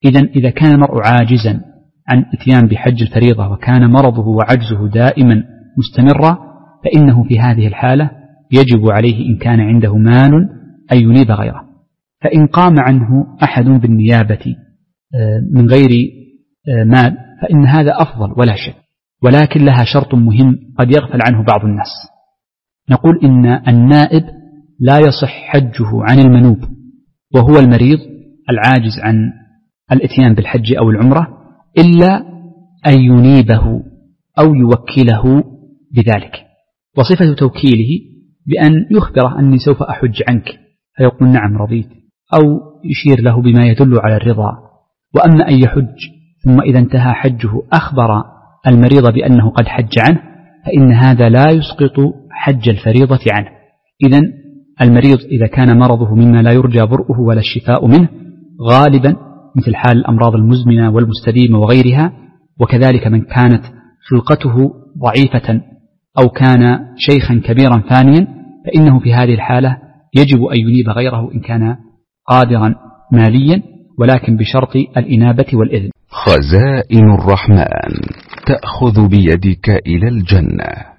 إذا كان المرء عاجزا عن اتيان بحج الفريضة وكان مرضه وعجزه دائما مستمرا، فإنه في هذه الحالة يجب عليه إن كان عنده مال أن ينيب غيره. فإن قام عنه أحد بالنيابة من غير مال فإن هذا أفضل ولا شك، ولكن لها شرط مهم قد يغفل عنه بعض الناس. نقول إن النائب لا يصح حجه عن المنوب وهو المريض العاجز عن الاتيان بالحج أو العمرة إلا أن ينيبه أو يوكله بذلك، وصفة توكيله بأن يخبره أني سوف أحج عنك فيقول نعم رضيت، أو يشير له بما يدل على الرضا. وأما أن يحج ثم إذا انتهى حجه أخبر المريض بأنه قد حج عنه فإن هذا لا يسقط حج الفريضة عنه. إذن المريض إذا كان مرضه مما لا يرجى برؤه ولا الشفاء منه غالبا مثل حال الأمراض المزمنة والمستديمة وغيرها، وكذلك من كانت خلقته ضعيفة أو كان شيخا كبيرا فانيا، فإنه في هذه الحالة يجب أن ينيب غيره إن كان قادرا ماليا، ولكن بشرط الإنابة والإذن. خزائن الرحمن تأخذ بيدك إلى الجنة.